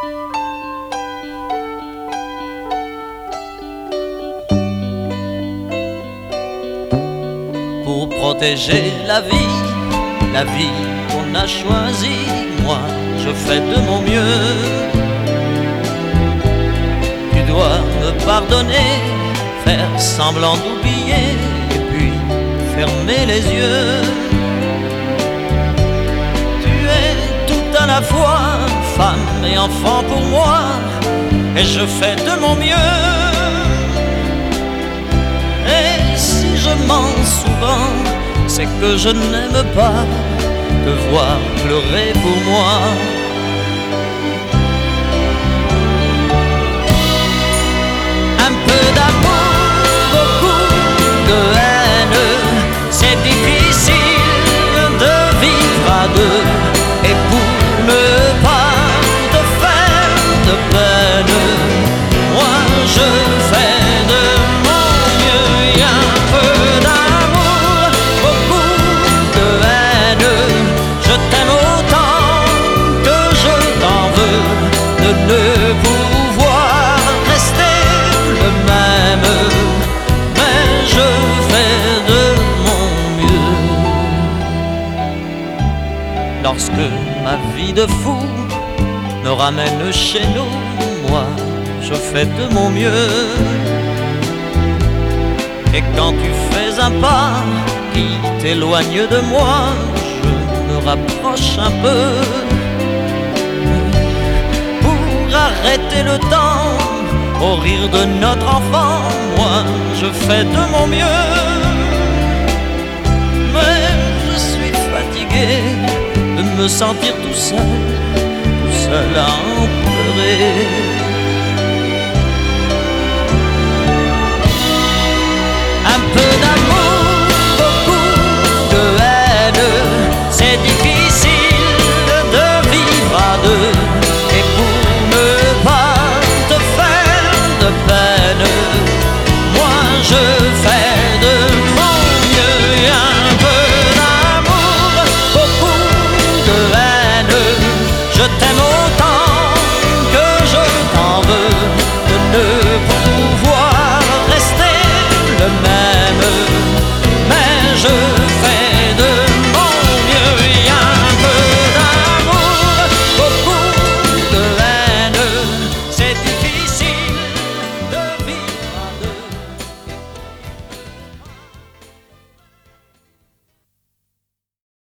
Pour protéger la vie qu'on a choisie, moi je fais de mon mieux. Tu dois me pardonner, faire semblant d'oublier, et puis fermer les yeux. Tu es tout à la fois femme et enfant pour moi, et je fais de mon mieux. Et si je mens souvent, c'est que je n'aime pas te voir pleurer pour moi. Un peu d'amour, beaucoup de haine, c'est difficile de vivre à deux. Et pour ne pas te faire de peine, moi je fais de mon mieux. Y a un peu d'amour, beaucoup de haine, je t'aime autant que je t'en veux, de ne pouvoir rester le même, mais je fais de mon mieux. Lorsque ma vie de fou me ramène chez nous, moi je fais de mon mieux. Et quand tu fais un pas qui t'éloigne de moi, je me rapproche un peu pour arrêter le temps. Au rire de notre enfant, moi je fais de mon mieux. Mais je suis fatigué de me sentir tout seul à en pleurer. Un peu d'amour, beaucoup de haine, c'est difficile de vivre à deux. Et pour ne pas te faire de peine, moi je fais de mon mieux. Un peu d'amour, beaucoup de haine, je t'aime